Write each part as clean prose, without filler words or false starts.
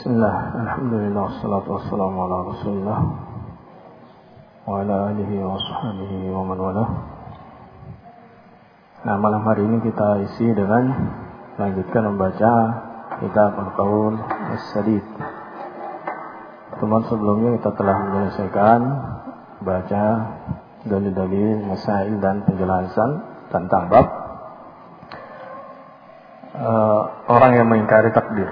Bismillah, alhamdulillah, wassalatu wassalamu ala rasulillah wa ala alihi wa sahbihi wa man walah. Nah, malam hari ini kita isi dengan lanjutkan membaca kitab Al-Qaul As-Sadid. Pertemuan sebelumnya kita telah menyelesaikan baca dalil-dalil, masail dan penjelasan tentang bab orang yang mengingkari takdir.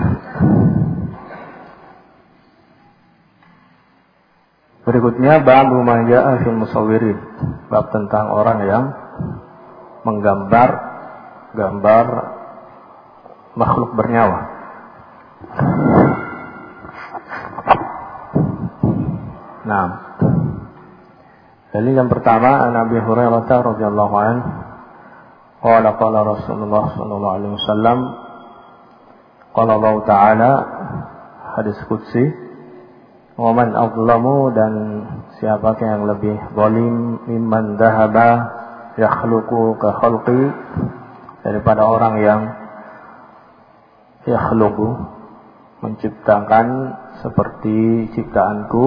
Berikutnya bab ma jaa fil musawwirin, bab tentang orang yang menggambar makhluk bernyawa. Nah, dalil yang pertama an Abi Hurairah radhiyallahu anhu qala Rasulullah sallallahu alaihi wasallam qala Allah Ta'ala, hadis qudsi, wa man azlamu, dan siapakah yang lebih zalim mimman dhahaba yakhluqu ka khalqi, daripada orang yang yakhluqu menciptakan seperti ciptaanku.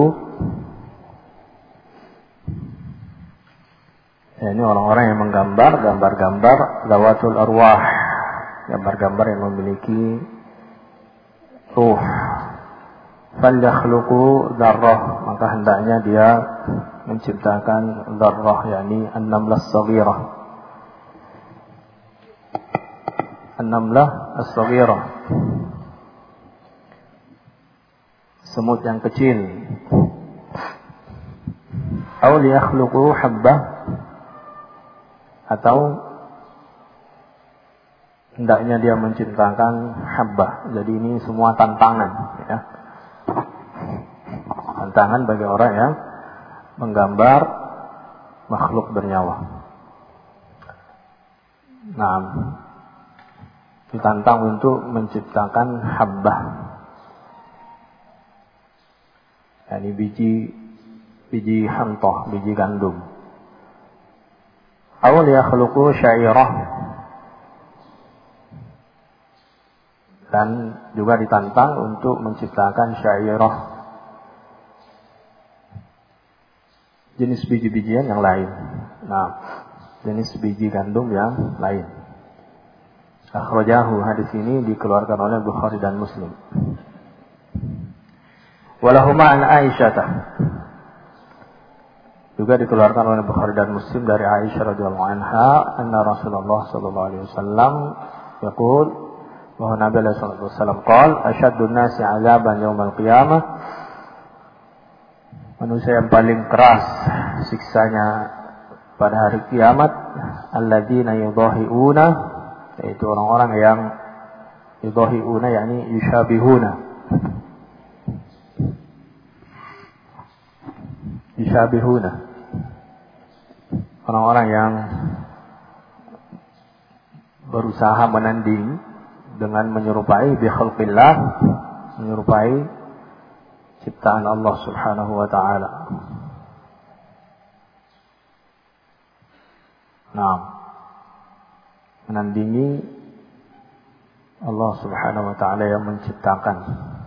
Ini orang-orang yang menggambar zawatul arwah, gambar-gambar yang memiliki ruh. Fal yakhluqu dzarrah, maka hendaknya dia menciptakan dzarrah, yakni an-namlah as-saghirah. An-namlah as-saghirah, semut yang kecil. Aw yakhluqu habbah, atau hendaknya dia menciptakan habbah. Jadi ini semua tantangan, ya. Tantangan bagi orang yang menggambar makhluk bernyawa. Nah, ditantang untuk menciptakan habbah, yakni biji hantoh, biji gandum. Awal yakhluqu syairah, dan juga ditantang untuk menciptakan syairah, jenis biji-bijian yang lain. Nah, jenis biji gandum yang lain. Akhrajahu, hadis ini dikeluarkan oleh Bukhari dan Muslim. Walahuma an Aisyah, juga dikeluarkan oleh Bukhari dan Muslim dari Aisyah radhiyallahu anha, anna Rasulullah sallallahu alaihi wasallam yaqul, bahwa Nabi sallallahu alaihi wasallam qala, asyaddun nasi 'adzaban yaumil qiyamah, manusia yang paling keras siksanya pada hari kiamat, alladzina yudahiuna, yaitu orang-orang yang yudahiuna, yakni yushabihuna, orang-orang yang berusaha menanding dengan menyerupai bi khalqillah, menyerupai ciptaan Allah Subhanahu wa taala. Nah, menandingi Allah Subhanahu wa taala yang menciptakan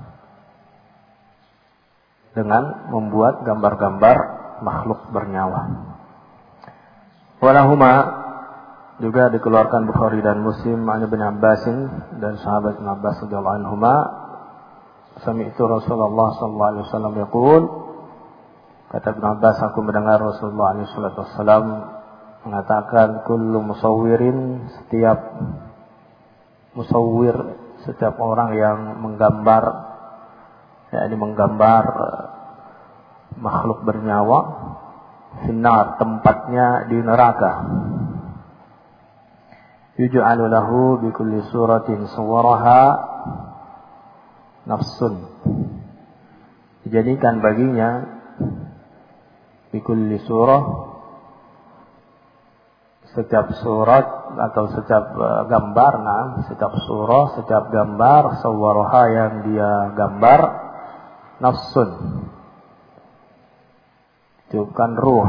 dengan membuat gambar-gambar makhluk bernyawa. Walahuma, juga dikeluarkan Bukhari dan Muslim an Ibnu Abbas, dan sahabat Ibnu Abbas radhiyallahu anhuma, sami'tu Rasulullah sallallahu alaihi wasallam yaqul, kata Ibnu Abbas, aku mendengar Rasulullah alaihi wasallam mengatakan, kullu musawwirin, setiap musawwir, setiap orang yang menggambar, yakni menggambar makhluk bernyawa, finnar, tempatnya di neraka. Yuj'alu lahu bi kulli suratin sawwaraha nafsun, dijadikan baginya bi kulli surah, setiap surat atau setiap gambar, setiap surah, setiap gambar, sawwaraha, yang dia gambar, nafsun, itu kan ruh,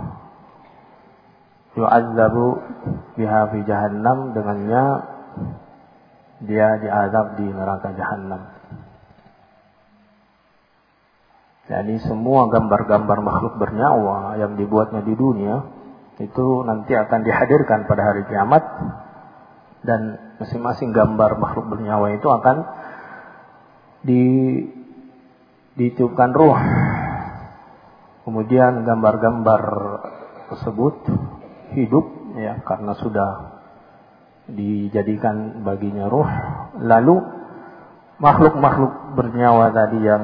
yu'adzabu biha fi jahannam, dengannya dia diazab di neraka jahannam. Jadi semua gambar-gambar makhluk bernyawa yang dibuatnya di dunia itu nanti akan dihadirkan pada hari kiamat, dan masing-masing gambar makhluk bernyawa itu akan ditiupkan ruh. Kemudian gambar-gambar tersebut hidup, ya, karena sudah dijadikan baginya ruh. Lalu makhluk-makhluk bernyawa tadi yang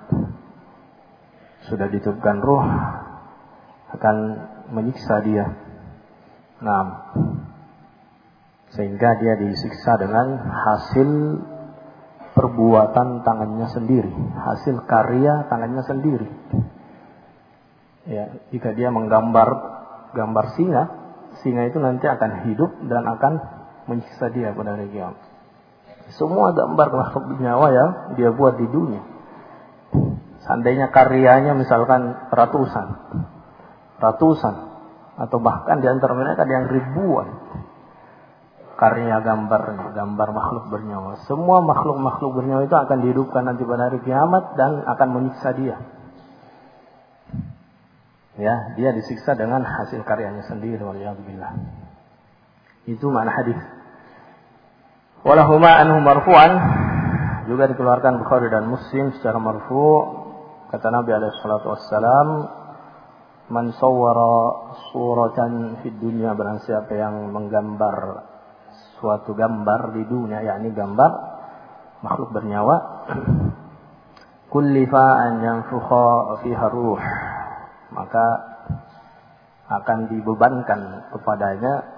sudah ditiupkan ruh akan menyiksa dia. Nah, sehingga dia disiksa dengan hasil perbuatan tangannya sendiri, hasil karya tangannya sendiri. Ya, jika dia menggambar gambar singa itu nanti akan hidup dan akan menyiksa dia pada hari kiamat. Semua gambar makhluk bernyawa yang dia buat di dunia, seandainya karyanya misalkan ratusan atau bahkan di antara mereka ada yang ribuan karya gambar makhluk bernyawa. Semua makhluk bernyawa itu akan dihidupkan nanti pada hari kiamat dan akan menyiksa dia. Ya, dia disiksa dengan hasil karyanya sendiri, waliyadzubillah. Itu makna hadis. Walahuma anhu marfu'an, juga dikeluarkan Bukhari dan Muslim secara marfu'. Kata Nabi alaihi salatu wassalam, man sawwara suratan fid dunya, barang siapa yang menggambar suatu gambar di dunia, yakni gambar makhluk bernyawa, kullifa an yanfukha fiha ruh, maka akan dibebankan kepadanya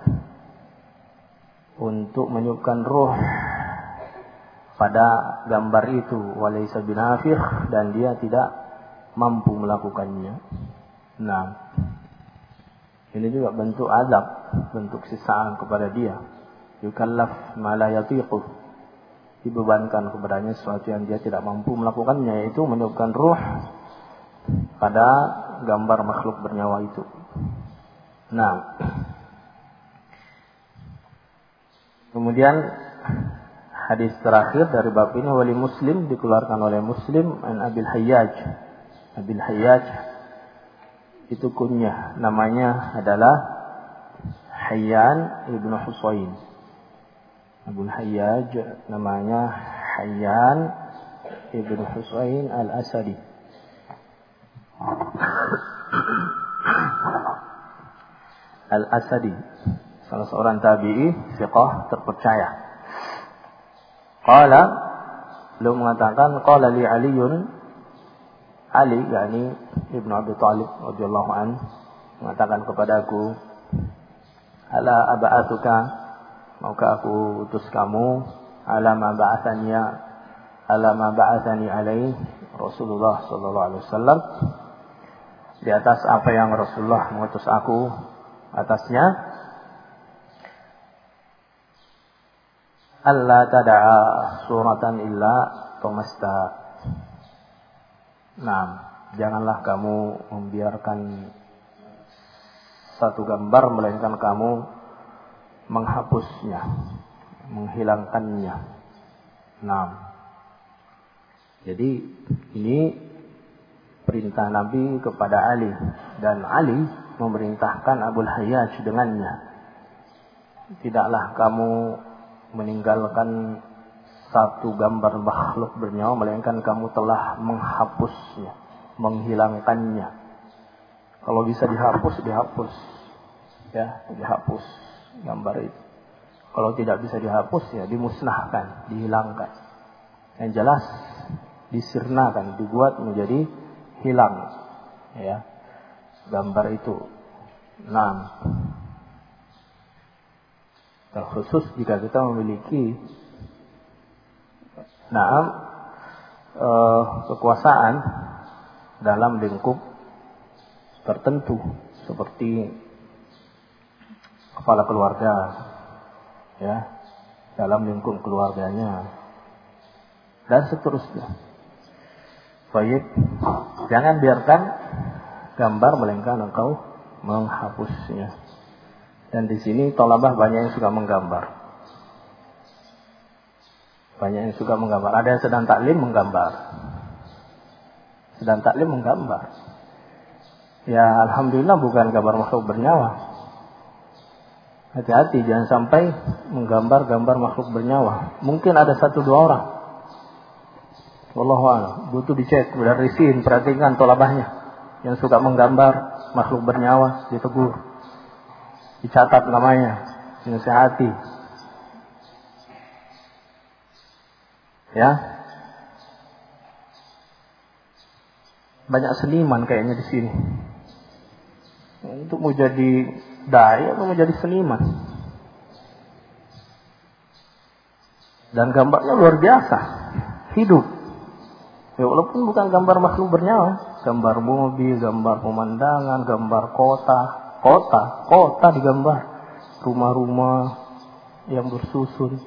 untuk meniupkan ruh pada gambar itu, walaysa binafikh, dan dia tidak mampu melakukannya. Nah, ini juga bentuk azab, bentuk siksaan kepada dia. Yukallaf ma la yatiqu, dibebankan kepadanya sesuatu yang dia tidak mampu melakukannya, yaitu meniupkan ruh pada gambar makhluk bernyawa itu. Nah, kemudian hadis terakhir dari bab ini, wali Muslim, dikeluarkan oleh Muslim, an Abil Hayyaj. Abil Hayyaj itu kunyah, namanya adalah Hayyan ibnu Husain. Abul Hayyaj namanya Hayyan ibnu Husain al-Asadi. Al-Asadi, salah seorang tabi'i thiqah terpercaya. Qala, beliau mengatakan, qala li Aliun, Ali, yakni Ibnu Abi Thalib radhiyallahu an, mengatakan kepadaku, ala aba'atuka, maukah aku utus kamu, ala ma ba'athani alaihi Rasulullah sallallahu alaihi wasallam, di atas apa yang Rasulullah mengutus aku atasnya, alla tada'a suratan illa tomasta. Nah, janganlah kamu membiarkan satu gambar melainkan kamu menghapusnya, menghilangkannya. Nah, jadi ini perintah Nabi kepada Ali, dan Ali memerintahkan Abul Hayyaj dengannya. Tidaklah kamu meninggalkan satu gambar makhluk bernyawa melainkan kamu telah menghapusnya, menghilangkannya. Kalau bisa dihapus, ya, dihapus gambar itu. Kalau tidak bisa dihapus, ya dimusnahkan, dihilangkan. Yang jelas disirnakan, dibuat menjadi hilang, ya, gambar itu. Nah, terkhusus jika kita memiliki kekuasaan dalam lingkup tertentu, seperti kepala keluarga, ya, dalam lingkup keluarganya, dan seterusnya. Baik, jangan biarkan gambar melainkan engkau menghapusnya. Dan di sini thalabah banyak yang suka menggambar. Banyak yang suka menggambar. Ada yang sedang taklim menggambar. sedang taklim menggambar. Ya alhamdulillah bukan gambar makhluk bernyawa. Hati-hati jangan sampai menggambar-gambar makhluk bernyawa. Mungkin ada 1-2 orang. Wallahu a'lam. Butuh dicek, berisiin, perhatikan tolabahnya. Yang suka menggambar makhluk bernyawa ditegur. Dicatat namanya, dinasihati. Ya. Banyak seniman kayaknya di sini. Untuk mau jadi dai atau mau jadi seniman. Dan gambarnya luar biasa. Hidup. Ya walaupun bukan gambar makhluk bernyawa, gambar mobil, gambar pemandangan, gambar kota digambar, rumah-rumah yang bersusun.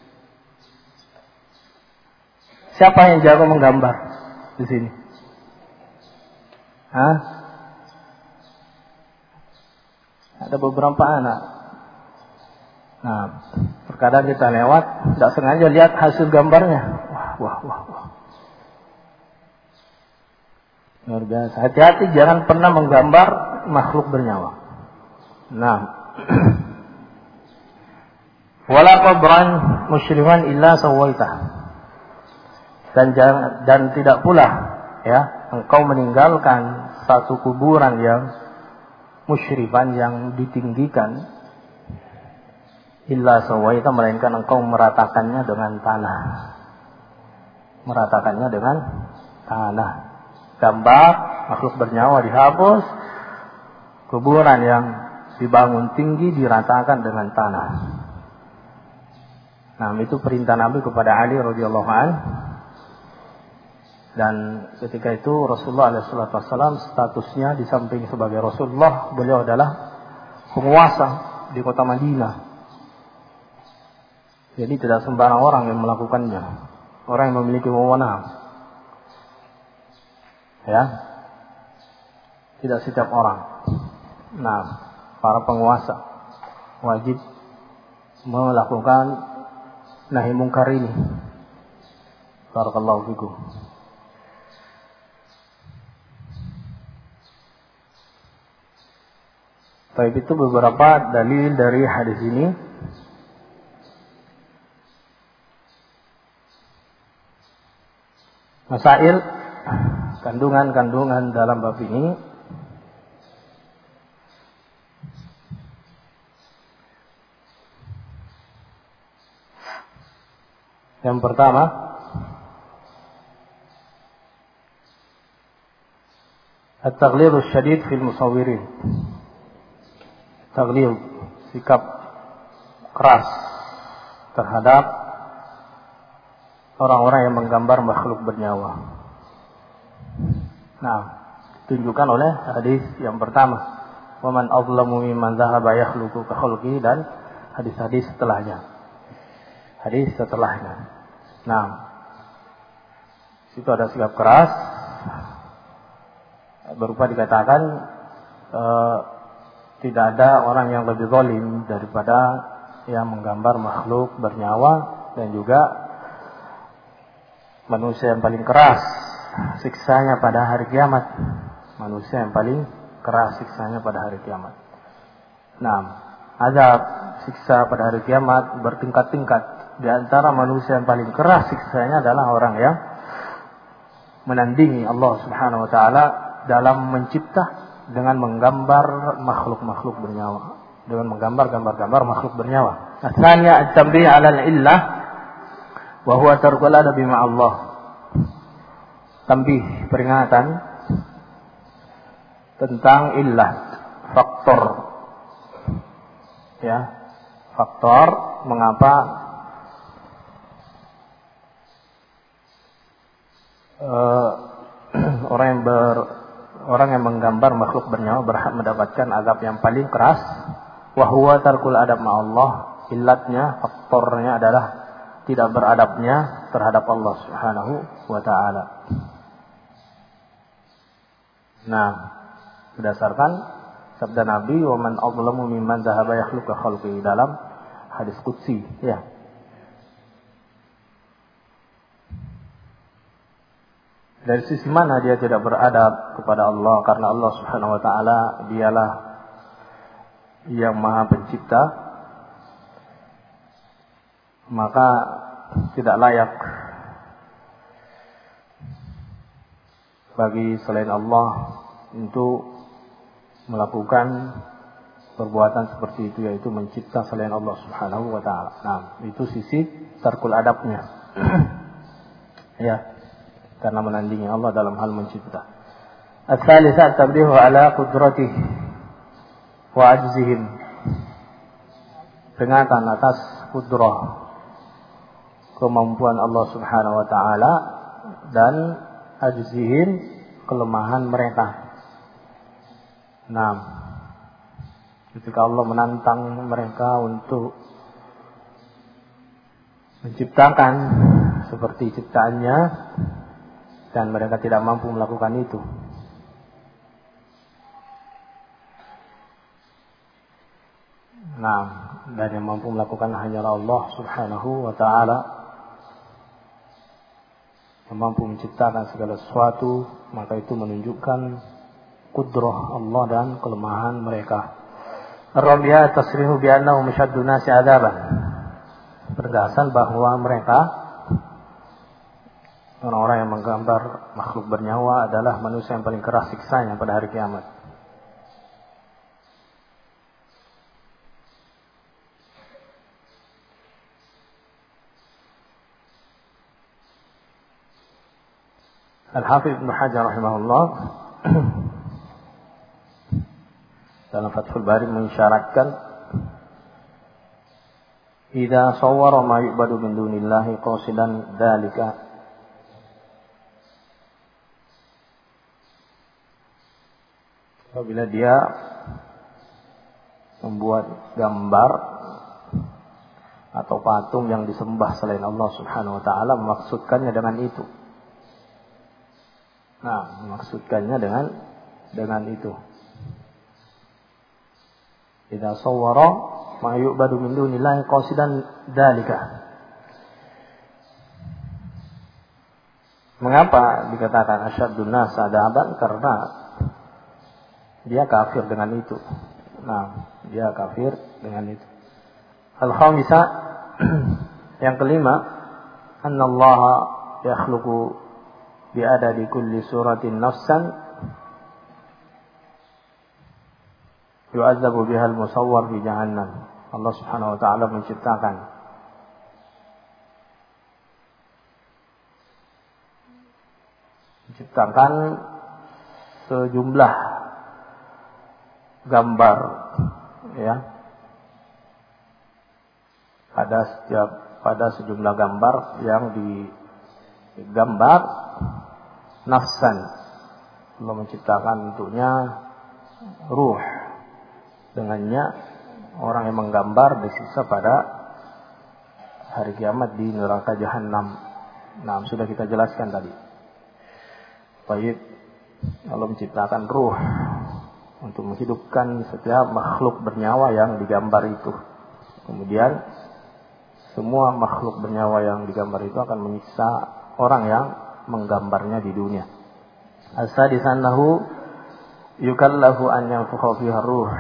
Siapa yang jago menggambar di sini? Hah? Ada beberapa anak. Nah, terkadang kita lewat, tidak sengaja lihat hasil gambarnya. Wah. Luar biasa. Hati-hati jangan pernah menggambar makhluk bernyawa. Nah. Wala qabran musyrifan illa sawaitah. Dan tidak pula ya, engkau meninggalkan satu kuburan yang musyrifan, yang ditinggikan, illa sawaitah, melainkan engkau meratakannya dengan tanah. Meratakannya dengan tanah. Gambar makhluk bernyawa dihapus, kuburan yang dibangun tinggi diratakan dengan tanah. Nah, itu perintah Nabi kepada Ali radhiyallahu an. Dan ketika itu Rasulullah SAW statusnya di samping sebagai Rasulullah, beliau adalah penguasa di kota Madinah. Jadi tidak sembarang orang yang melakukannya. Orang yang memiliki wewenang. Ya, tidak setiap orang. Nah, para penguasa wajib melakukan nahi mungkar ini. Barakallahu fikum. Baik, itu beberapa dalil dari hadis ini. Masail, kandungan-kandungan dalam bab ini. Yang pertama, at-taghlid asy-syadid fil musawwirin. Taghlid, sikap keras terhadap orang-orang yang menggambar makhluk bernyawa. Nah, ditunjukkan oleh hadis yang pertama, wa man azlamu mimman dhahaba yakhluqu ka khalqi, dan hadis-hadis setelahnya. Nah, situ ada sikap keras berupa dikatakan tidak ada orang yang lebih zalim daripada yang menggambar makhluk bernyawa, dan juga manusia yang paling keras siksanya pada hari kiamat. Manusia yang paling keras siksanya pada hari kiamat. Nah, azab siksa pada hari kiamat bertingkat-tingkat. Di antara manusia yang paling keras siksanya adalah orang yang menandingi Allah Subhanahu wa taala dalam mencipta dengan menggambar makhluk-makhluk bernyawa, dengan menggambar gambar-gambar makhluk bernyawa. Asalnya at-tanbih 'ala al-illah wa huwa tarkul adabi ma'allah. Tanbih, peringatan tentang illah, faktor. Ya, faktor mengapa orang yang menggambar makhluk bernyawa berhak mendapatkan azab yang paling keras. Wa huwa tarkul adab ma'allah. Illatnya, faktornya adalah tidak beradabnya terhadap Allah Subhanahu wa taala. Nah, berdasarkan sabda Nabi, wa man azlamu mimman dhahaba yakhluqu khalqi, dalam hadis qudsi, ya. Dari sisi mana dia tidak beradab kepada Allah, karena Allah Subhanahu wa taala dialah yang Maha Pencipta, maka tidak layak bagi selain Allah untuk melakukan perbuatan seperti itu, yaitu mencipta selain Allah Subhanahu wa taala. Nah, itu sisi tarkul adabnya. Ya, karena menandingi Allah dalam hal mencipta. Ats-tsalisah tabrihu ala qudratih wa ajzihim. Peringatan atas qudrah, kemampuan Allah Subhanahu wa taala, dan ajzihim, kelemahan mereka. Nah, ketika Allah menantang mereka untuk menciptakan seperti ciptaannya, dan mereka tidak mampu melakukan itu. Nah, dan yang mampu melakukan hanyalah Allah Subhanahu wa taala, yang mampu menciptakan segala sesuatu, maka itu menunjukkan qudrah Allah dan kelemahan mereka. Ar-rabi'ah tasrihu bi annahu mushaddu nasi 'adaban. Berdasar bahwa mereka, orang-orang yang menggambar makhluk bernyawa, adalah manusia yang paling keras siksanya pada hari kiamat. Al-Hafidz Ibnu Hajar rahimahullah dalam Fathul Bari mengisyaratkan, idza sawwara ma yu'badu min dunillahi qasidan dzalika, apabila dia membuat gambar atau patung yang disembah selain Allah Subhanahu wa taala, memaksudkannya dengan itu. Nah, memaksudkannya dengan itu. Idza sawwara ma yu'badu min dunillahi qasidan dzalika. Mengapa dikatakan asyaddun nas adaban? Karena dia kafir dengan itu. Nah, dia kafir dengan itu. Al-khamisah, yang kelima, annallaha yakhluqu bi'adadi kulli suratin nafsan yu'adzabu bihal musawwar fi jahannam. Allah Subhanahu wa taala menciptakan sejumlah gambar, ya, pada sejumlah gambar yang digambar nafsan. Allah menciptakan untuknya ruh, dengannya orang yang menggambar disiksa pada hari kiamat di neraka jahanam. Nah, sudah kita jelaskan tadi. Baik, Allah menciptakan ruh untuk menghidupkan setiap makhluk bernyawa yang digambar itu. Kemudian semua makhluk bernyawa yang digambar itu akan menyiksa orang yang menggambarnya di dunia. As-sadisannahu yukallahu an yanfukha fiha ruh,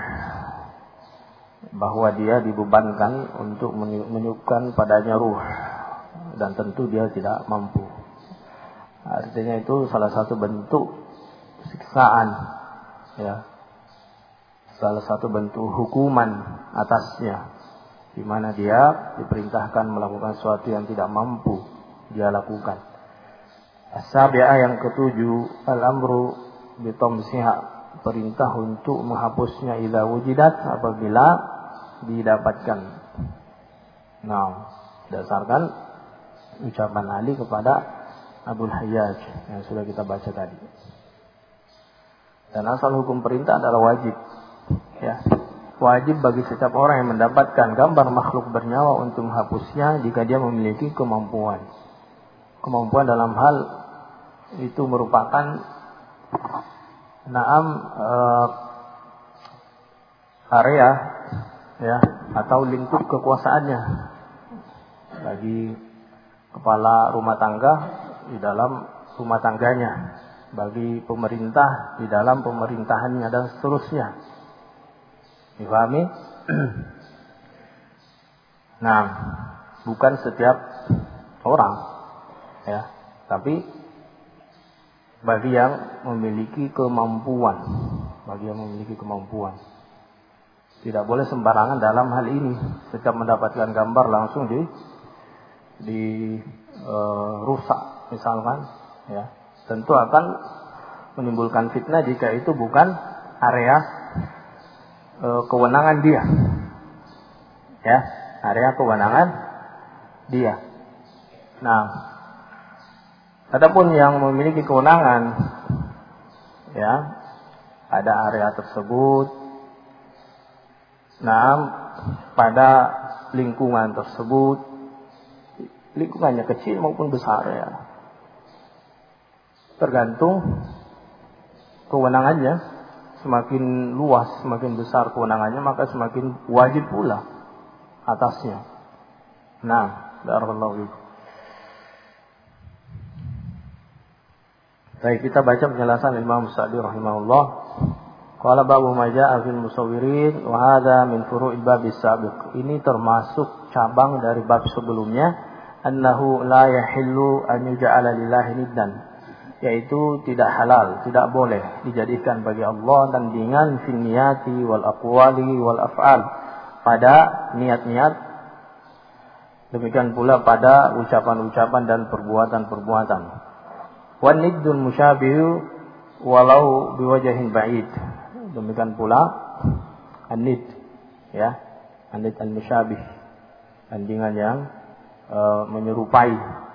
bahwa dia dibebankan untuk meniupkan padanya ruh, dan tentu dia tidak mampu. Artinya itu salah satu bentuk siksaan, ya, salah satu bentuk hukuman atasnya, di mana dia diperintahkan melakukan sesuatu yang tidak mampu dia lakukan. As-sabi'ah, yang ketujuh, al-amru bitamsiha, perintah untuk menghapusnya idza wujidat, apabila didapatkan. Nah, dasarkan ucapan Ali kepada Abul Hayyaj yang sudah kita baca tadi. Dan asal hukum perintah adalah wajib, ya. Wajib bagi setiap orang yang mendapatkan gambar makhluk bernyawa untuk menghapusnya jika dia memiliki kemampuan. Kemampuan dalam hal itu merupakan area, ya, atau lingkup kekuasaannya bagi kepala rumah tangga di dalam rumah tangganya, bagi pemerintah di dalam pemerintahannya dan seterusnya. Dipahami? Nah, bukan setiap orang, ya, tapi bagi yang memiliki kemampuan, Tidak boleh sembarangan dalam hal ini. Setiap mendapatkan gambar langsung rusak, misalkan, ya, tentu akan menimbulkan fitnah jika itu bukan area kewenangan dia, ya, area kewenangan dia. Nah, adapun yang memiliki kewenangan, ya, pada area tersebut, nah, pada lingkungan tersebut, lingkungannya kecil maupun besar, ya, tergantung kewenangannya. Semakin luas, semakin besar kewenangannya, maka semakin wajib pula atasnya. Nah, barakallahu fiik. Baik, kita baca penjelasan Imam Sa'di rahimahullah. Qala babu ma jaa'a fil musawwirin wa hadza min furu'il babis sabiq. Ini termasuk cabang dari bab sebelumnya, annahu la yahillu an yuj'ala lillahi niddan, yaitu tidak halal, tidak boleh dijadikan bagi Allah tandingan fil niyati wal aqwali wal af'al, pada niat-niat, demikian pula pada ucapan-ucapan dan perbuatan-perbuatan. Wan niddul musyabihu walau biwajhin ba'id, demikian pula an-nid, ya, an-nid al-musyabih, tandingan yang menyerupai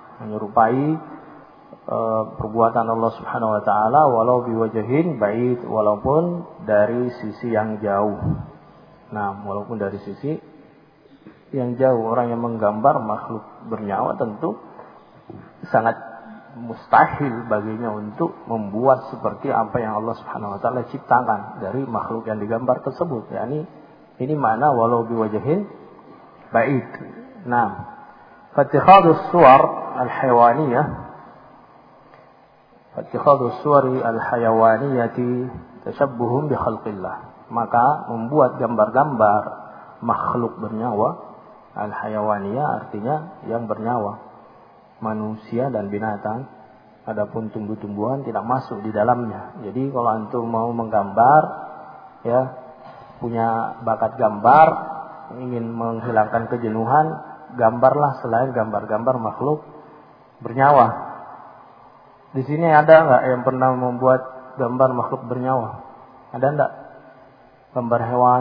perbuatan Allah Subhanahu wa taala walau biwajhin ba'id, walaupun dari sisi yang jauh. Nah, walaupun dari sisi yang jauh, orang yang menggambar makhluk bernyawa tentu sangat mustahil baginya untuk membuat seperti apa yang Allah Subhanahu wa taala ciptakan dari makhluk yang digambar tersebut. Yani ini makna walau biwajhin ba'id. Nah, fattikhadus suwar al-hayawaniyah, Fattikhadus suwari al-hayawaniyati tashabbuhum bi khalqillah, maka membuat gambar-gambar makhluk bernyawa, al-hayawaniyah artinya yang bernyawa, manusia dan binatang. Adapun tumbuh-tumbuhan tidak masuk di dalamnya. Jadi kalau antum mau menggambar, ya, punya bakat gambar, ingin menghilangkan kejenuhan, gambarlah selain gambar-gambar makhluk bernyawa. Di sini ada nggak yang pernah membuat gambar makhluk bernyawa? Ada nggak? Gambar hewan?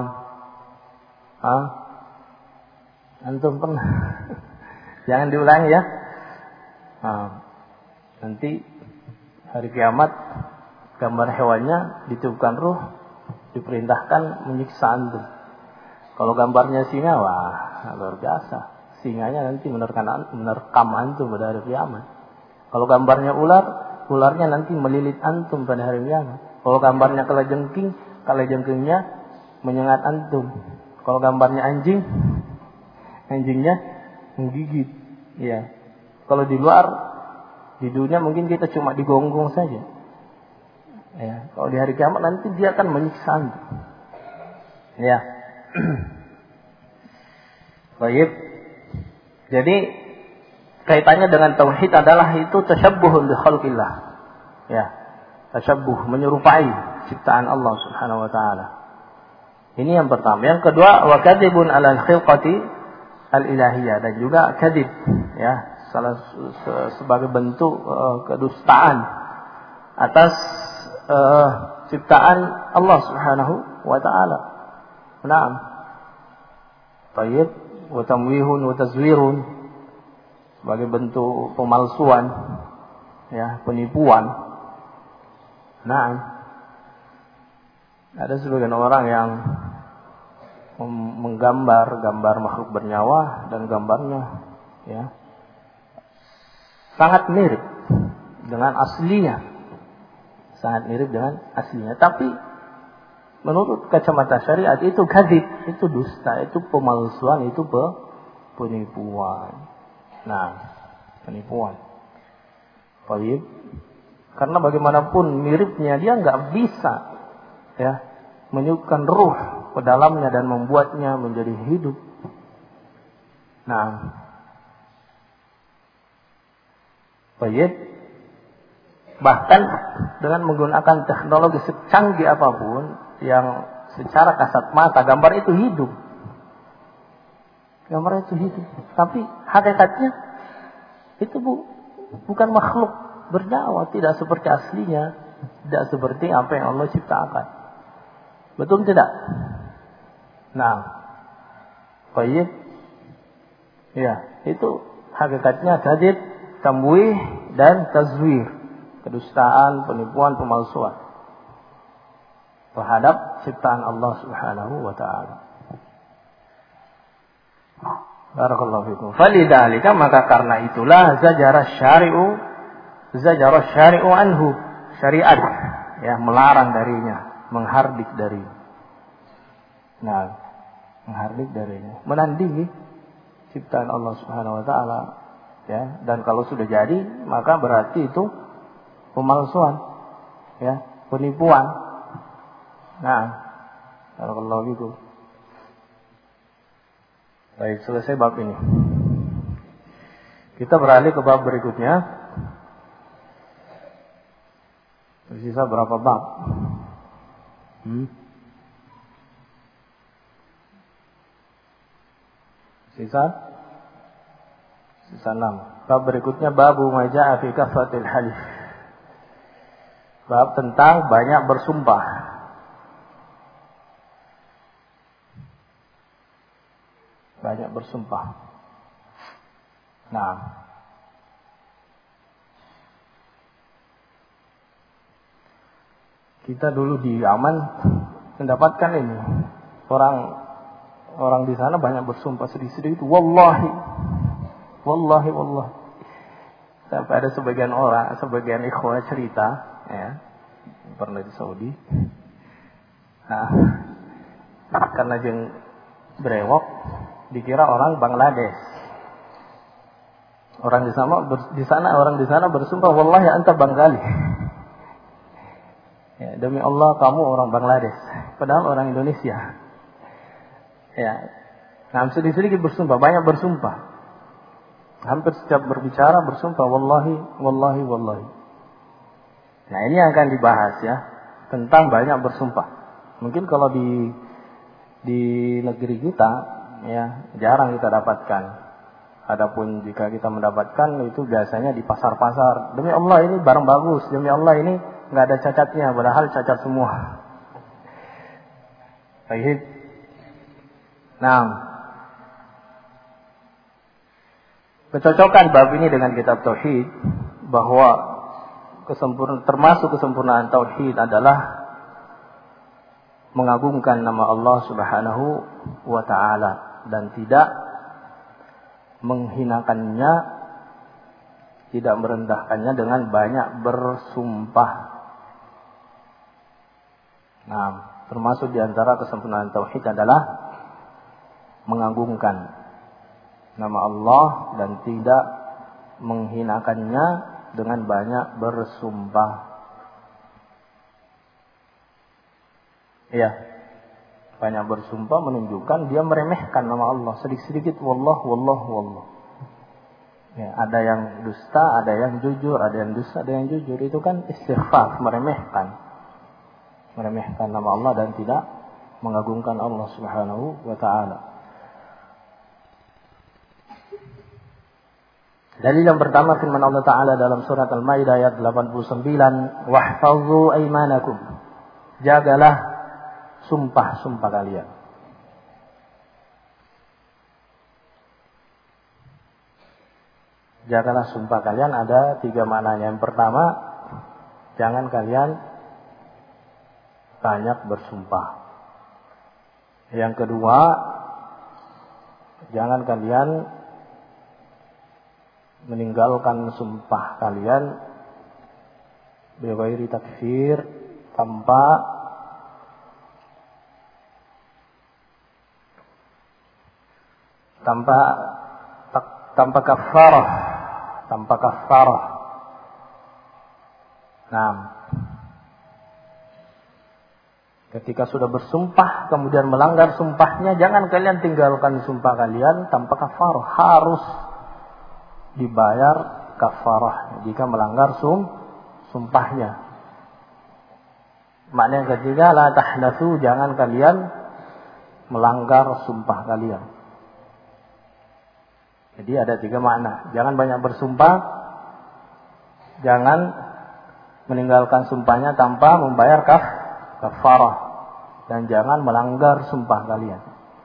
Antum pernah? Jangan diulangi, ya. Nanti hari kiamat gambar hewannya ditiupkan ruh, diperintahkan menyiksa antum. Kalau gambarnya singa, wah, luar biasa. Singanya nanti menerkam antum pada hari kiamat. Kalau gambarnya ular, ularnya nanti melilit antum pada hari kiamat. Kalau gambarnya kalajengking, kalajengkingnya menyengat antum. Kalau gambarnya anjing, anjingnya menggigit. Ya. Kalau di luar, di dunia mungkin kita cuma digonggong saja. Ya. Kalau di hari kiamat nanti dia akan menyiksa antum. Ya. Baik. Jadi kaitannya dengan tauhid adalah itu tasyabbuhun bi khalqillah. Ya. Tasyabbuh, menyerupai ciptaan Allah Subhanahu wa taala. Ini yang pertama. Yang kedua, wa kadzibun 'alal khilqati al-ilahiyah, dan juga kadzib, ya, sebagai bentuk kedustaan atas ciptaan Allah Subhanahu wa taala. Naam. Baik, wa tamwihun wa tazwirun, sebagai bentuk pemalsuan, ya, penipuan. Nah, ada sebagian orang yang menggambar makhluk bernyawa dan gambarnya, ya, sangat mirip dengan aslinya, tapi menurut kacamata syariat itu kadzib, itu dusta, itu pemalsuan, itu penipuan. Nah, penipuan. Baik. Karena bagaimanapun miripnya dia nggak bisa ya menyuguhkan ruh ke dalamnya dan membuatnya menjadi hidup. Nah, baik. Bahkan dengan menggunakan teknologi secanggih apapun yang secara kasat mata gambar itu hidup. Gambar itu hidup. Tapi hakikatnya itu bukan makhluk bernyawa, tidak seperti aslinya, tidak seperti apa yang Allah ciptakan. Betul tidak? Nah, baik. Ya, itu hakikatnya kadzib, tamwih dan tazwir. Kedustaan, penipuan, pemalsuan terhadap ciptaan Allah Subhanahu wa taala. Barakallahu fikum. Falidhalika, maka karena itulah zajara syari'u anhu, syariat ya melarang darinya, menghardik darinya. Nah, menghardik darinya, menandingi ciptaan Allah Subhanahu wa taala ya, dan kalau sudah jadi maka berarti itu pemalsuan ya, penipuan. Nah, barakallahu fikum. Baik, selesai bab ini. Kita beralih ke bab berikutnya. Tersisa berapa bab? Sisa 6. Bab berikutnya babu ma jaa fi kafatil halif. Bab tentang banyak bersumpah. Banyak bersumpah. Nah, kita dulu di Yaman mendapatkan ini. Orang di sana banyak bersumpah sedikit-sedikit. Wallahi. Sampai ada sebagian ikhwah cerita, ya, pernah di Saudi. Nah, karena jeng brewok, dikira orang Bangladesh. Orang di sana bersumpah, wallahi anta Bengali. Ya, demi Allah kamu orang Bangladesh, padahal orang Indonesia. Ya, nah sedikit-sedikit bersumpah, banyak bersumpah. Hampir setiap berbicara bersumpah, wallahi. Nah, ini yang akan dibahas ya, tentang banyak bersumpah. Mungkin kalau di negeri kita ya jarang kita dapatkan. Adapun jika kita mendapatkan itu biasanya di pasar-pasar. Demi Allah ini barang bagus, demi Allah ini nggak ada cacatnya, padahal cacat semua. Baik. Nah, kecocokan bab ini dengan kitab tauhid bahwa termasuk kesempurnaan tauhid adalah mengagungkan nama Allah Subhanahu wa taala dan tidak menghinakannya, tidak merendahkannya dengan banyak bersumpah. Nah, termasuk di antara kesempurnaan tauhid adalah mengagungkan nama Allah dan tidak menghinakannya dengan banyak bersumpah. Ya, banyak bersumpah menunjukkan dia meremehkan nama Allah. Sedikit-sedikit wallah. Ya, ada yang dusta, ada yang jujur, ada yang dusta, ada yang jujur. Itu kan istighfar, meremehkan nama Allah dan tidak mengagungkan Allah Subhanahu wa taala. Dalil yang pertama firman Allah Ta'ala dalam surat Al-Maidah ayat 89, wahfazu aimanakum, jagalah sumpah-sumpah kalian. Jagalah sumpah kalian, ada 3 maknanya. Yang pertama, jangan kalian banyak bersumpah. Yang kedua, jangan kalian meninggalkan sumpah kalian bighairi takfir, tanpa kafarah. Nah, ketika sudah bersumpah kemudian melanggar sumpahnya, jangan kalian tinggalkan sumpah kalian tanpa kafarah. Harus dibayar kafarah jika melanggar sumpahnya. Maknanya ketiga, la tahnatsu, jangan kalian melanggar sumpah kalian. Jadi ada 3 makna. Jangan banyak bersumpah, jangan meninggalkan sumpahnya tanpa membayar kafarah, dan jangan melanggar sumpah kalian.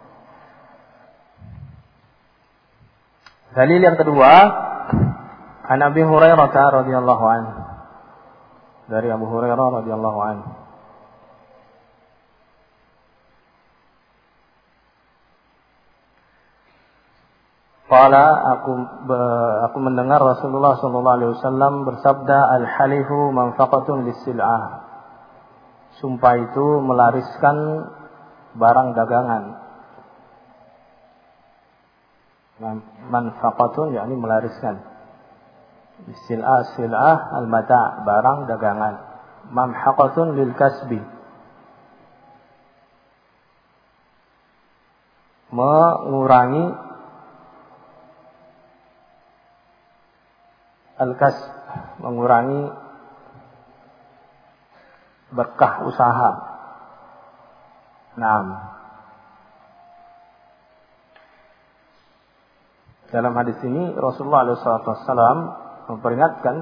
Dalil yang kedua, an Abi Hurairah radhiyallahu anhu. Dari Abu Hurairah radhiyallahu anhu. Qala, aku mendengar Rasulullah sallallahu alaihi wasallam bersabda, al-halifu manfaqatun lis-sil'ah. Sumpah itu melariskan barang dagangan. Manfaqatun yakni melariskan. Sil'ah al-mata', barang dagangan. Mamhaqatun lil kasbi, mengurangi al-kasb, mengurangi berkah usaha. Nah, dalam hadis ini Rasulullah SAW memperingatkan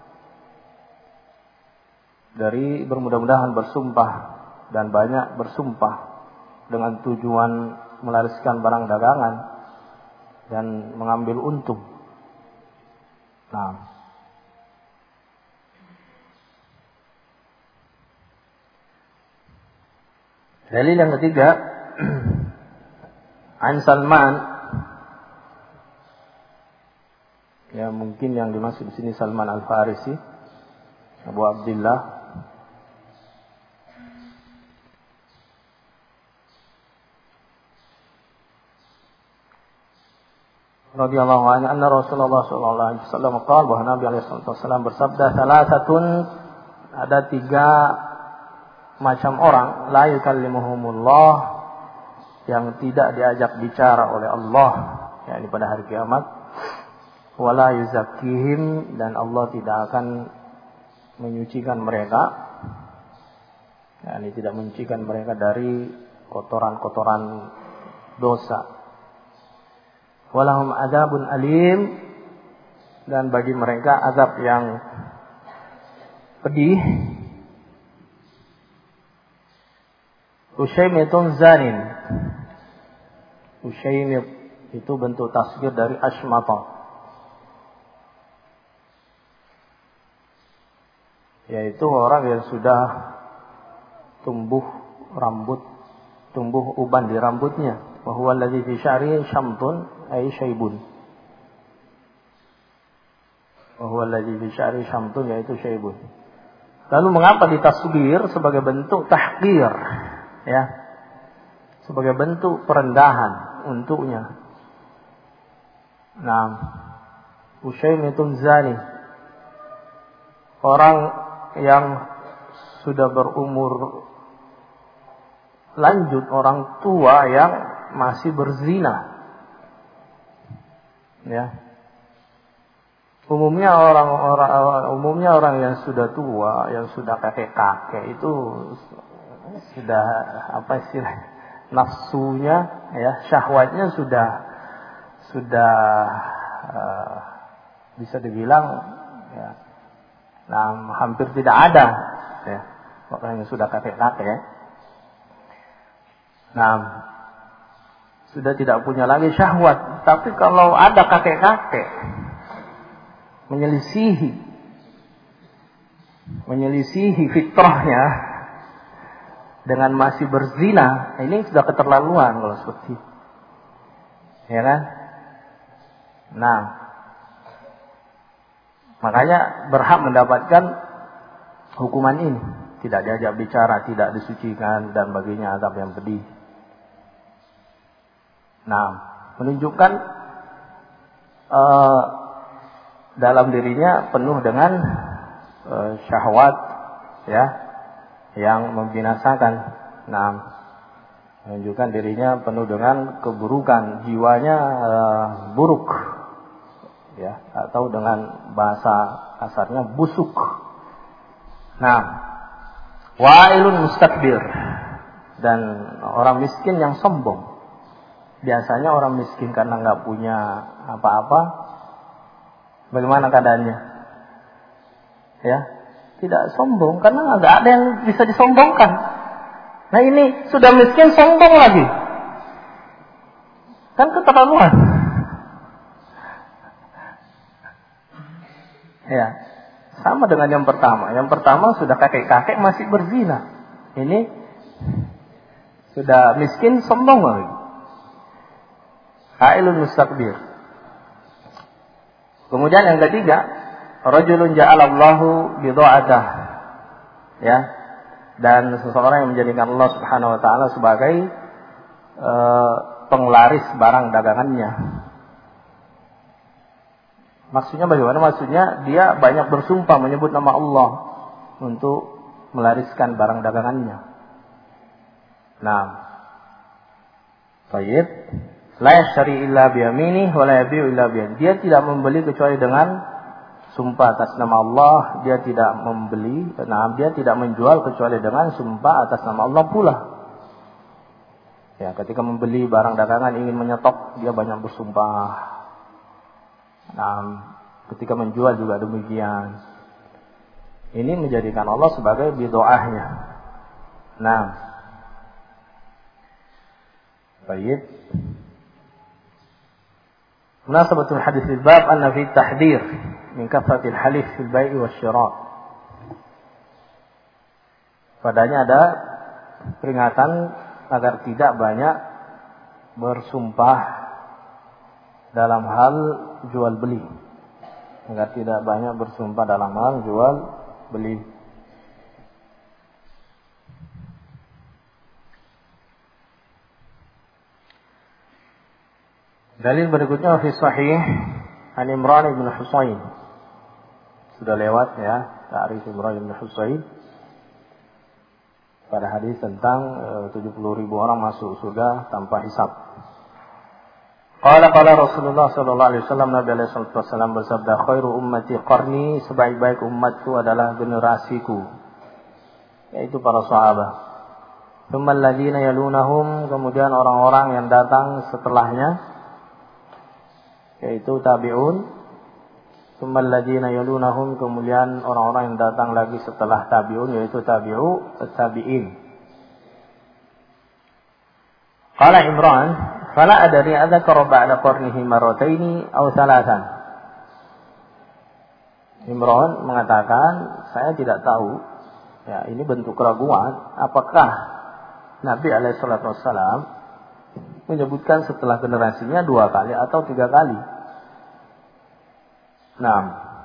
dari bermudah-mudahan bersumpah dan banyak bersumpah dengan tujuan melariskan barang dagangan dan mengambil untung. Nah, dalil yang ketiga, an Salman, ya mungkin yang dimaksud di sini Salman Al-Farisi, Abu Abdullah, radhiyallahu anhu, anna Rasulullah sallallahu alaihi wasallam qaal, bahwa Nabi alaihi wasallam bersabda, salasatun, ada 3 macam orang, la yukallimuhumullah, yang tidak diajak bicara oleh Allah, yakni pada hari kiamat, wala yuzakkihim, dan Allah tidak akan menyucikan mereka, yakni tidak menyucikan mereka dari kotoran-kotoran dosa. Walahum adzabun alim, dan bagi mereka azab yang pedih. Usyaimitun zanin. Usyaimit itu bentuk tasghir dari asmata, yaitu orang yang sudah tumbuh uban di rambutnya. Wa huwa alladhi fi sya'rihi syamtun ay syaibun. Wa huwa alladhi fi sya'rihi syamtun, yaitu syaibun. Lalu mengapa ditasghir sebagai bentuk tahqir, ya? Sebagai bentuk perendahan untuknya. Nah, Usyaimitun zani, orang yang sudah berumur lanjut, orang tua yang masih berzina. Ya. Umumnya orang yang sudah tua, yang sudah kakek-kakek itu sudah nafsunya, ya, syahwatnya sudah bisa dibilang, ya, hampir tidak ada, ya, orang yang sudah kakek-kakek. Sudah tidak punya lagi syahwat. Tapi kalau ada kakek-kakek menyelisihi fitrahnya dengan masih berzina, ini sudah keterlaluan kalau seperti itu. Ya kan? Nah, makanya berhak mendapatkan hukuman ini. Tidak diajak bicara, tidak disucikan, dan baginya azab yang pedih. Nah, menunjukkan dalam dirinya penuh dengan syahwat ya yang membinasakan. Nah, menunjukkan dirinya penuh dengan keburukan, jiwanya buruk ya, atau dengan bahasa kasarnya busuk. Nah, wa'ilun mustakbir, dan orang miskin yang sombong. Biasanya orang miskin karena nggak punya apa-apa, bagaimana keadaannya? Ya, tidak sombong karena nggak ada yang bisa disombongkan. Nah, ini sudah miskin sombong lagi, kan keterlaluan. Ya, sama dengan yang pertama. Yang pertama sudah kakek-kakek masih berzina. Ini sudah miskin sombong lagi. Ha'ilun mustakbir. Kemudian yang ketiga, rajulun ja'alallahu bidha'atah. Ya. Dan seseorang yang menjadikan Allah Subhanahu wa taala sebagai penglaris barang dagangannya. Maksudnya bagaimana? Maksudnya dia banyak bersumpah menyebut nama Allah untuk melariskan barang dagangannya. Nah, baik. La yashtari illa biyaminih wa la yabi'u illa biyaminih. Dia tidak membeli kecuali dengan sumpah atas nama Allah. Dia tidak membeli, dia tidak menjual kecuali dengan sumpah atas nama Allah pula. Ya, ketika membeli barang dagangan ingin menyetok, dia banyak bersumpah. Nah, ketika menjual juga demikian. Ini menjadikan Allah sebagai bid'ahnya. Nah, baik. Munasabatul hadis fil bab anna fi tahdhir min kathratil halif fil bai' wasyira'. Padanya ada peringatan agar tidak banyak bersumpah dalam hal jual beli. Agar tidak banyak bersumpah dalam hal jual beli. Dalil berikutnya fi sahih an Imran bin Husain. Sudah lewat ya, ta'rif Imran bin Husain pada hadis tentang 70.000 orang masuk surga tanpa hisab. Qala Rasulullah sallallahu alaihi wasallam, Nabi alaihi wasallam bersabda, khairu ummati qarni, sebaik-baik umatku adalah generasiku, yaitu para sahabat. Tsummal ladzina yalunahum, kemudian orang-orang yang datang setelahnya, yaitu tabi'un. Tsummal ladzina yalunahum, kemudian orang-orang yang datang lagi setelah tabi'un, yaitu tabi'in. Qala Imran, fala adri adzakara ba'da qarnihi marrataini aw thalathan. Imran mengatakan, saya tidak tahu, ya ini bentuk keraguan, apakah Nabi alaihi salatu wassalam menyebutkan setelah generasinya 2 kali atau 3 kali. Nah,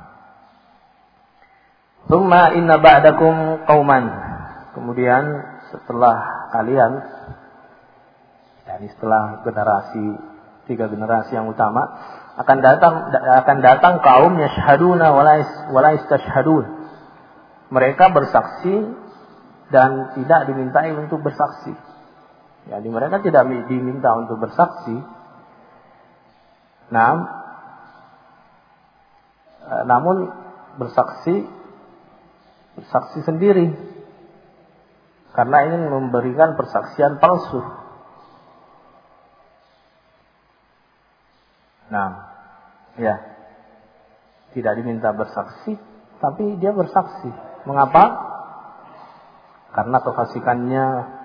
thumma inna ba'dakum qauman, kemudian setelah kalian, yani setelah 3 generasi yang utama, akan datang kaum yashhaduna wala istashhadun. Mereka bersaksi dan tidak dimintai untuk bersaksi. Jadi mereka tidak diminta untuk bersaksi. Namun bersaksi sendiri karena ingin memberikan persaksian palsu. Nah, ya, tidak diminta bersaksi, tapi dia bersaksi. Mengapa? Karena kefasikannya,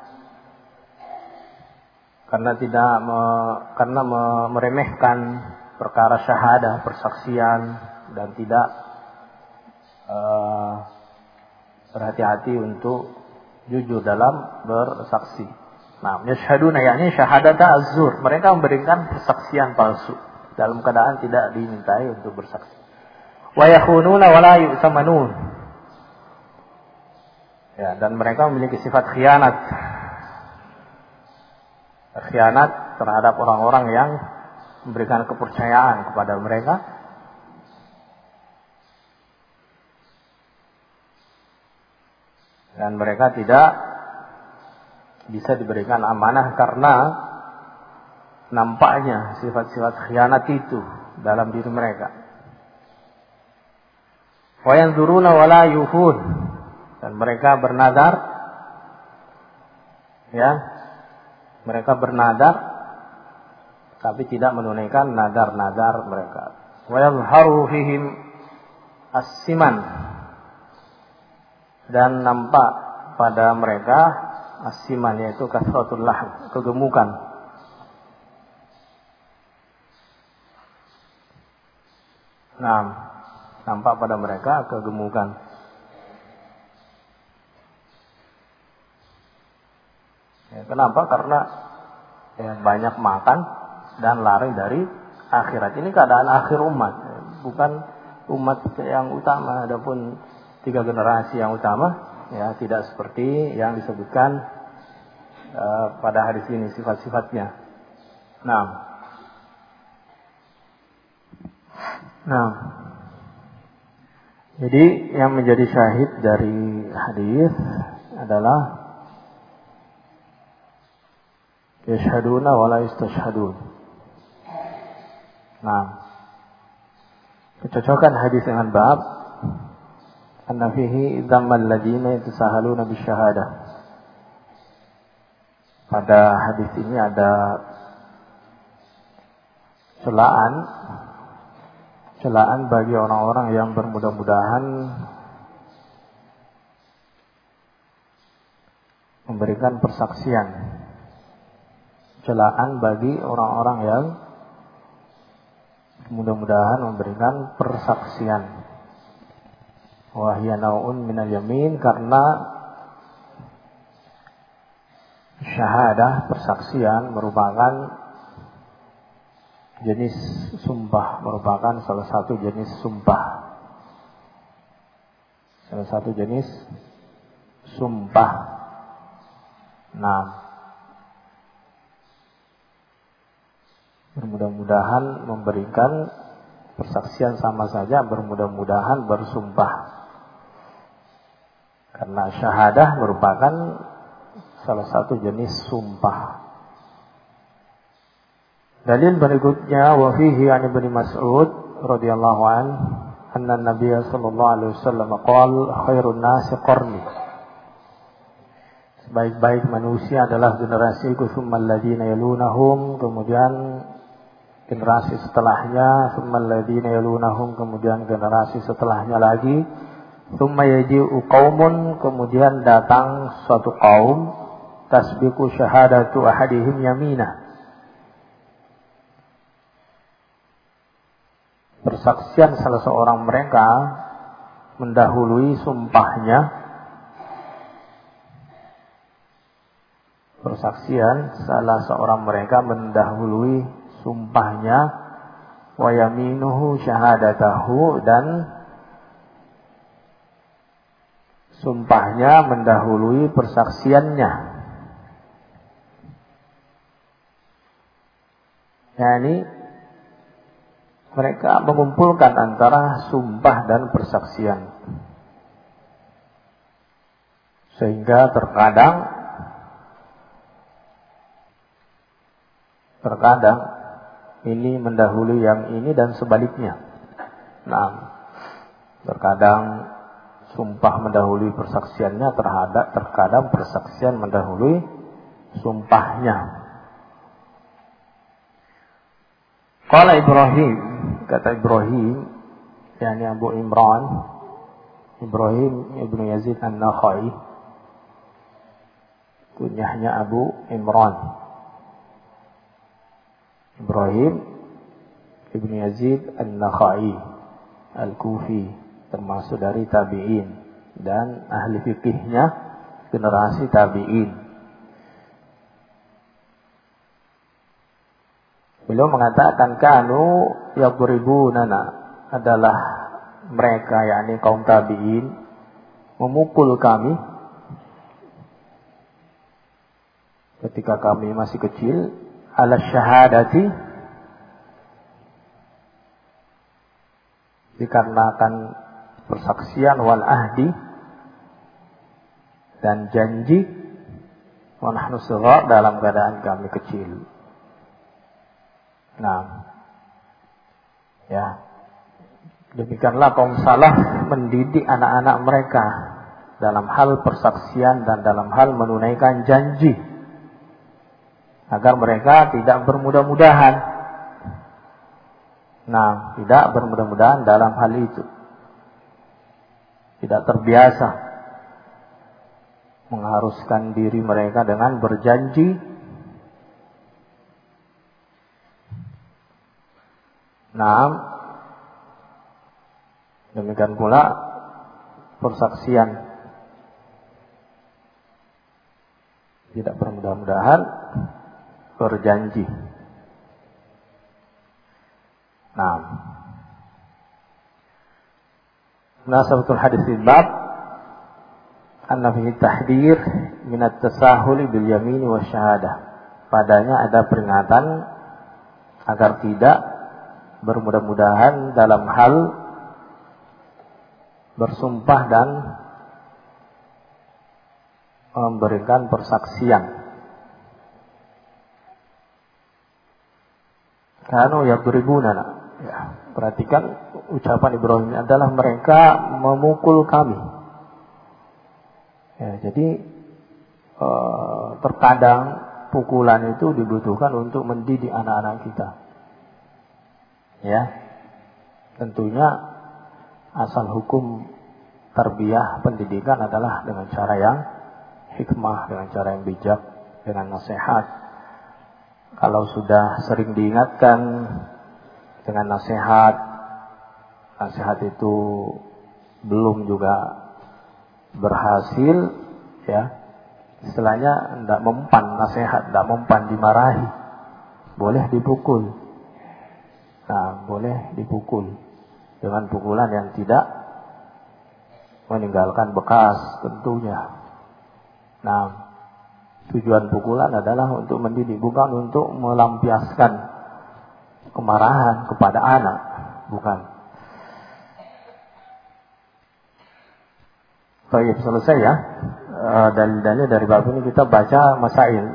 karena meremehkan perkara syahadah, persaksian, dan tidak berhati-hati untuk jujur dalam bersaksi. Nah, yashhaduna yakni syahadata az-zur. Mereka memberikan persaksian palsu dalam keadaan tidak dimintai untuk bersaksi. Wa yakhununa wa la yu'tamanun. Ya, dan mereka memiliki sifat khianat. Khianat terhadap orang-orang yang memberikan kepercayaan kepada mereka. Dan mereka tidak bisa diberikan amanah karena nampaknya sifat-sifat khianat itu dalam diri mereka. Wa yanzuruna wa la yufun, dan mereka bernadar, ya, mereka bernadar tapi tidak menunaikan nadar-nadar mereka. Wa yadhharu fihim as-siman, dan nampak pada mereka as-siman, yaitu kasratul lahm, kegemukan. Nah, nampak pada mereka kegemukan. Ya, kenapa? Karena banyak makan dan lari dari akhirat. Ini keadaan akhir umat, bukan umat yang utama. Adapun 3 generasi yang utama, ya, tidak seperti yang disebutkan pada hadis ini sifat-sifatnya. Nah, jadi yang menjadi syahid dari hadis adalah yashhaduna wa la yastashhadun. Nah, kecocokan hadis dengan bab anna fihi dzammal ladina yatasahaluna bisyahadah. Pada hadis ini ada celaan bagi orang-orang yang bermudah-mudahan memberikan persaksian. Celaan bagi orang-orang yang mudah-mudahan memberikan persaksian. Wa hiya nau'un minal yamin, karena syahadah, persaksian, merupakan jenis sumpah, merupakan salah satu jenis sumpah. Salah satu jenis sumpah. Nah, bermudah-mudahan memberikan persaksian sama saja bermudah-mudahan bersumpah. Karena syahadah merupakan salah satu jenis sumpah. Dalil berikutnya, wa fihi an Ibnu Mas'ud radhiyallahu anhu anna Nabiy sallallahu alaihi wasallam qala khairun nasi qarni. Sebaik-baik manusia adalah generasiku, tsummal ladzina yalunahum, kemudian generasi setelahnya, tsummal ladzina yalunahum, kemudian generasi setelahnya lagi, tsumma yaji'u qaumun, kemudian datang suatu kaum, tasbiqu syahadatu ahadihim yaminah. Persaksian salah seorang mereka mendahului sumpahnya. Persaksian salah seorang mereka mendahului sumpahnya. Wa yaminuhu syahadatahu, dan sumpahnya mendahului persaksiannya. Yani mereka mengumpulkan antara sumpah dan persaksian. Sehingga terkadang ini mendahului yang ini dan sebaliknya. Nah, terkadang sumpah mendahului persaksiannya, terkadang persaksian mendahului sumpahnya. Qala Ibrahim, kata Ibrahim, yakni Abu Imran, Ibrahim ibnu Yazid an-Nakhai, kunyahnya Abu Imran. Ibrahim ibnu Yazid an-Nakhai al-Kufi, termasuk dari tabi'in dan ahli fikihnya generasi tabi'in. Beliau mengatakan kanu yadribunana, adalah mereka, yakni kaum tabi'in, memukul kami ketika kami masih kecil, ala syahadati, dikarenakan persaksian, wal ahdi, dan janji wa nahnu shighar dalam keadaan kami kecil. Nah, ya, demikianlah kaum salaf mendidik anak-anak mereka dalam hal persaksian dan dalam hal menunaikan janji, agar mereka tidak bermudah-mudahan. Nah, tidak bermudah-mudahan dalam hal itu. Tidak terbiasa mengharuskan diri mereka dengan berjanji. Nah, demikian pula persaksian. Tidak bermudah-mudahan berjanji. Nah, nasabatul hadis bab anna fihi tahdir min at-tasahul bil yamin wa syahadah. Padanya ada peringatan agar tidak bermudah-mudahan dalam hal bersumpah dan memberikan persaksian. Kanu yadribunana. Ya, perhatikan ucapan Ibrahim ini adalah mereka memukul kami. Ya, jadi terkadang pukulan itu dibutuhkan untuk mendidik anak-anak kita. Ya, tentunya asal hukum tarbiyah pendidikan adalah dengan cara yang hikmah, dengan cara yang bijak, dengan nasihat. Kalau sudah sering diingatkan dengan nasihat itu belum juga berhasil, ya, istilahnya tidak mempan nasihat, tidak mempan dimarahi, boleh dipukul. Nah, boleh dipukul dengan pukulan yang tidak meninggalkan bekas tentunya. Nah, tujuan pukulan adalah untuk mendidik, bukan untuk melampiaskan kemarahan kepada anak, bukan. Baik, selesai ya. Dalil-dalil dari bab ini kita baca masail.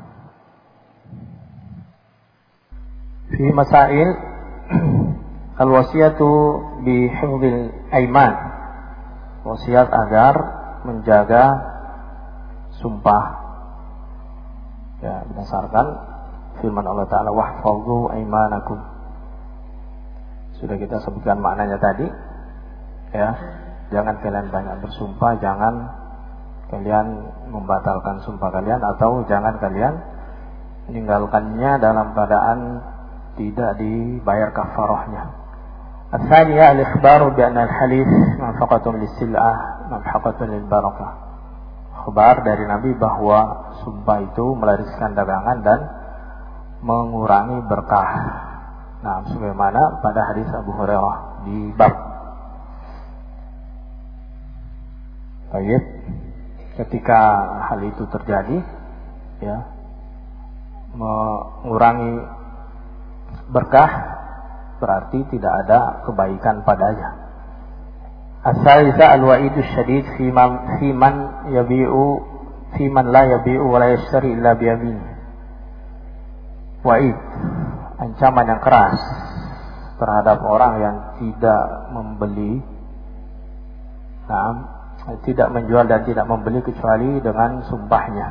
Fi masail al-wasiyatu bi hifdzil aiman. Wasiat agar menjaga sumpah. Ya, berdasarkan firman Allah Ta'ala wahfadzu aimanakum. Sudah kita sebutkan maknanya tadi. Ya, jangan kalian banyak bersumpah, jangan kalian membatalkan sumpah kalian, atau jangan kalian meninggalkannya dalam keadaan tidak dibayar kafarahnya. Al-thaniyah al-ikhbaru bi anna al-halif manfaqatun lis-sil'ah mamhaqatun lil-barakah. Kabar dari Nabi bahwa sumpah itu melariskan dagangan dan mengurangi berkah. Nah, sebagaimana pada hadis Abu Hurairah di bab. Baik, ketika hal itu terjadi, ya, mengurangi berkah berarti tidak ada kebaikan padanya. As-salisa al-wa'idu syadid fi man la yabi'u wa la yashtari illa biyamin. Wa'id, ancaman yang keras terhadap orang yang tidak membeli, tidak menjual dan tidak membeli kecuali dengan sumpahnya.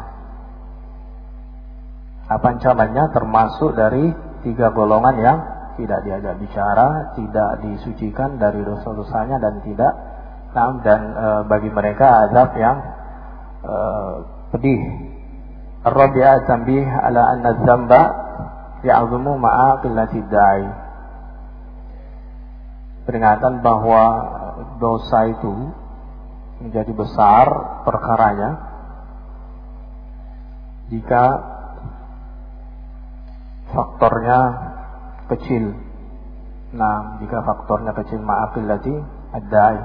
Apa ancamannya? Termasuk dari 3 golongan yang tidak diajak bicara, tidak disucikan dari dosa-dosanya, dan tidak bagi mereka azab yang pedih. Ar-rabi'ah tanbih ala anna dzamba ya'zumu ma'a qillati da'i. Peringatan bahwa dosa itu menjadi besar perkaranya jika faktornya kecil. Nah, jika faktornya kecil ma'aqillati ad-da'i,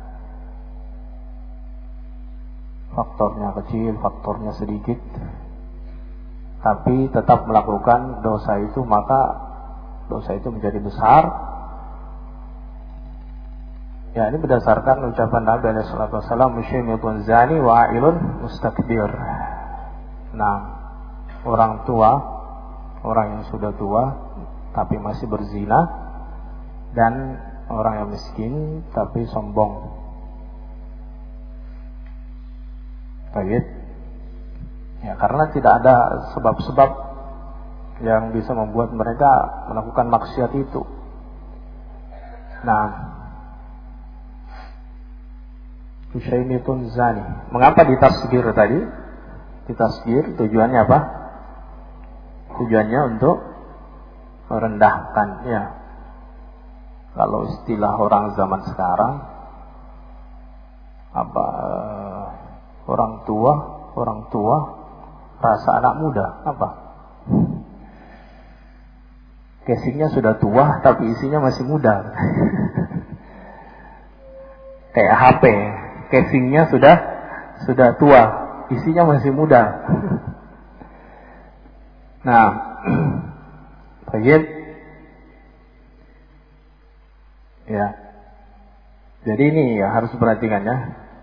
faktornya kecil, faktornya sedikit, tapi tetap melakukan dosa itu, maka dosa itu menjadi besar. Ya, ini berdasarkan ucapan Nabi sallallahu alaihi wasallam, musyimitun zani wa ailun mustakbir. Nah, orang tua, orang yang sudah tua tapi masih berzina, dan orang yang miskin tapi sombong. Baik. Ya, karena tidak ada sebab-sebab yang bisa membuat mereka melakukan maksiat itu. Nah, Syaimitun zani. Mengapa ditasgir tadi? Ditasgir tujuannya apa? Tujuannya untuk merendahkan, ya. Kalau istilah orang zaman sekarang, apa, orang tua rasa anak muda, apa? Casingnya sudah tua tapi isinya masih muda. Kayak HP, casingnya sudah tua, isinya masih muda. Nah, baik. Ya. Jadi ini ya harus perhatikan ya.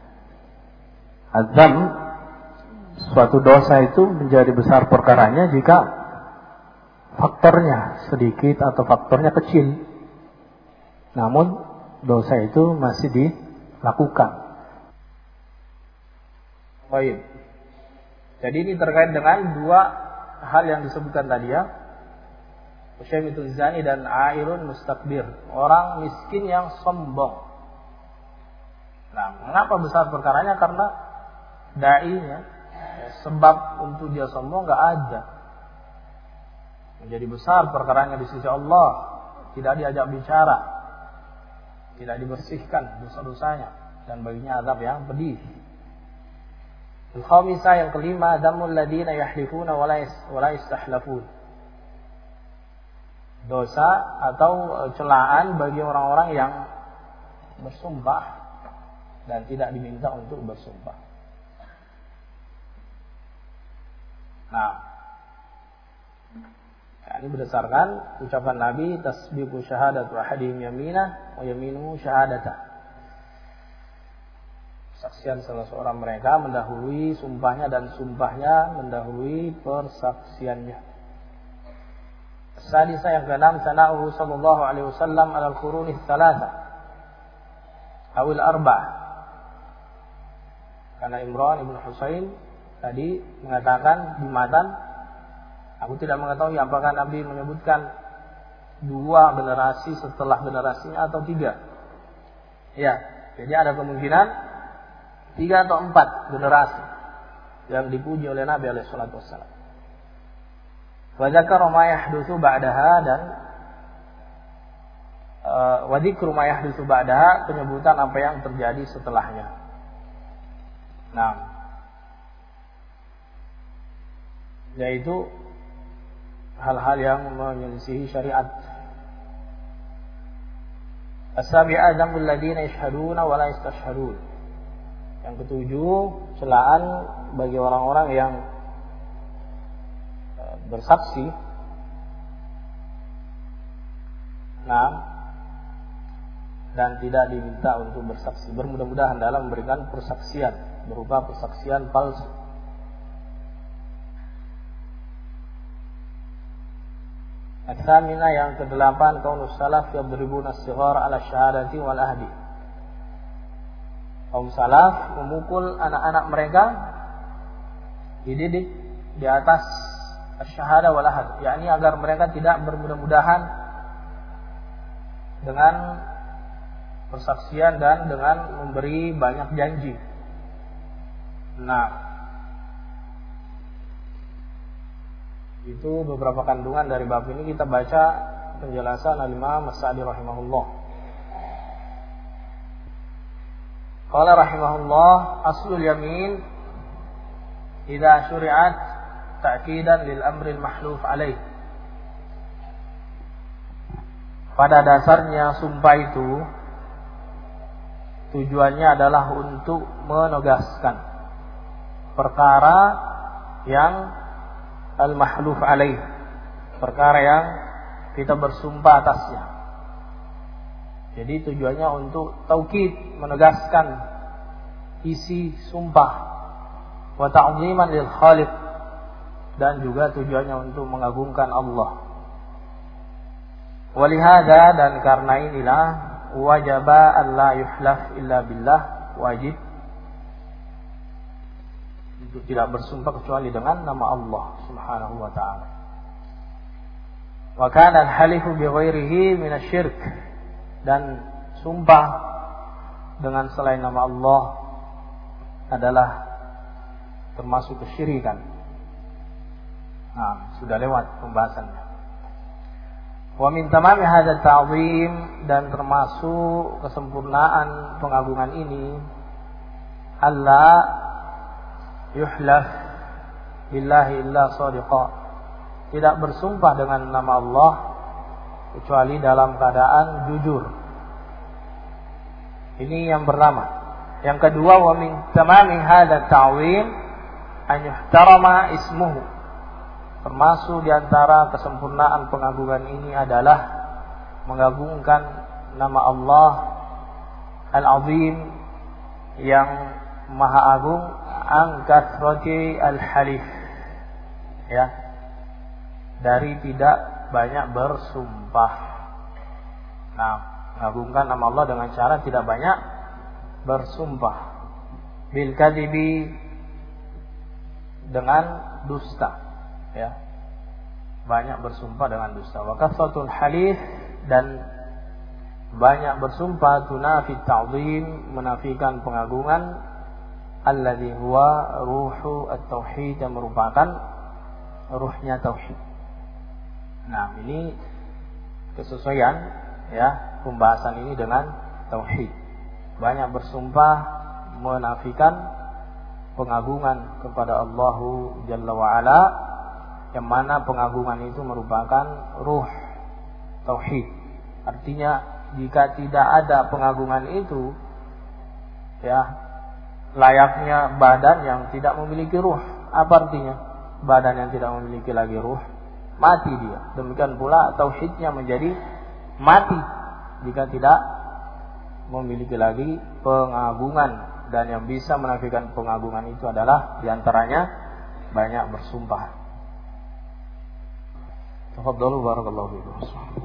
Azam, suatu dosa itu menjadi besar perkaranya jika faktornya sedikit atau faktornya kecil. Namun dosa itu masih dilakukan. Baik. Jadi ini terkait dengan dua hal yang disebutkan tadi ya. Syaimitun zani dan airun mustakbir. Orang miskin yang sombong. Nah, mengapa besar perkaranya? Karena da'inya, sebab untuk dia sombong enggak ada. Menjadi besar perkaranya di sisi Allah, tidak diajak bicara, tidak dibersihkan dosa-dosanya, dan baginya azab yang pedih. Al-khamisah, yang kelima, dzamul ladina yahlifuna wa la yastahlafun. Dosa atau celaan bagi orang-orang yang bersumpah dan tidak diminta untuk bersumpah. Nah, ini berdasarkan ucapan Nabi, tasbiqu syahadatu ahadihim yaminah wa yaminuhu syahadatah. Saksian salah seorang mereka mendahului sumpahnya dan sumpahnya mendahului persaksiannya. Sadisah, yang keenam, sana'uhu sallallahu alaihi wasallam ala al-quruni thalatha awil arba'ah. Karena Imran ibn Husain tadi mengatakan di matan, aku tidak mengetahui apakah Nabi menyebutkan dua generasi setelah generasinya atau tiga. Ya, jadi ada kemungkinan 3 atau 4 generasi yang dipuji oleh Nabi alaihi salatu wassalam. Wa dzakara ma yahdutsu ba'daha, dan wa dzikru ma yahdutsu ba'daha, penyebutan apa yang terjadi setelahnya. Nah, yaitu hal-hal yang menyelisihi syariat. As-sabi'ah dzamul ladzina yashhaduna wa la yastashhadun. Yang ketujuh, celaan bagi orang-orang yang bersaksi. Nah, dan tidak diminta untuk bersaksi, bermudah-mudahan dalam memberikan persaksian berupa persaksian palsu. At-thamina, yang ke-8, kaunus salaf yadribuna as-sighar ala syahadati wal ahdi. Kaum salaf memukul anak-anak mereka, dididik di atas asy-syahadah wal ahd, yakni agar mereka tidak bermudah-mudahan dengan persaksian dan dengan memberi banyak janji. Nah, itu beberapa kandungan dari bab ini. Kita baca penjelasan Al-Imam As-Sa'di rahimahullah. Qala rahimahullah, aslul yamin idza syuri'at ta'kidan lil amril mahluf alaih. Pada dasarnya sumpah itu tujuannya adalah untuk menegaskan perkara yang al-mahluf alaih, perkara yang kita bersumpah atasnya. Jadi tujuannya untuk taukid, menegaskan isi sumpah, wa ta'ziman lil khaliq, dan juga tujuannya untuk mengagungkan Allah. Walihada, dan karena inilah wajaba alla yuhlaf illa billah, wajib untuk tidak bersumpah kecuali dengan nama Allah Subhanahu wa ta'ala. Wa kana al-halifu bi ghairihi min asy-syirk, dan sumpah dengan selain nama Allah adalah termasuk kesyirikan. Nah, sudah lewat pembahasannya. Wa min tamami hadzal ta'zim, dan termasuk kesempurnaan pengagungan ini, alla yuhlaf billahi illa shadiqa, tidak bersumpah dengan nama Allah kecuali dalam keadaan jujur. Ini yang pertama. Yang kedua, wa min tamami hadzal ta'zim an yuhtarama ismuhu, termasuk di antara kesempurnaan pengagungan ini adalah mengagungkan nama Allah Al-Azim yang Maha Agung, an kathrati al-halif, ya, dari tidak banyak bersumpah. Nah, mengagungkan nama Allah dengan cara tidak banyak bersumpah. Bil kadhibi, dengan dusta, ya, banyak bersumpah dengan dusta. Wa kasratul halif, dan banyak bersumpah, tunafi ta'zim, menafikan pengagungan, alladzi huwa ruhu at-tauhid, yang merupakan ruhnya tauhid. Nah, ini kesesuaian, ya, pembahasan ini dengan tauhid. Banyak bersumpah menafikan pengagungan kepada Allah Jalla wa Ala, yang mana pengagungan itu merupakan ruh tauhid. Artinya jika tidak ada pengagungan itu, ya, layaknya badan yang tidak memiliki ruh. Apa artinya? Badan yang tidak memiliki lagi ruh, mati dia. Demikian pula tauhidnya menjadi mati jika tidak memiliki lagi pengagungan. Dan yang bisa menafikan pengagungan itu adalah diantaranya banyak bersumpah. Tafadhalu barakallahu fiikum.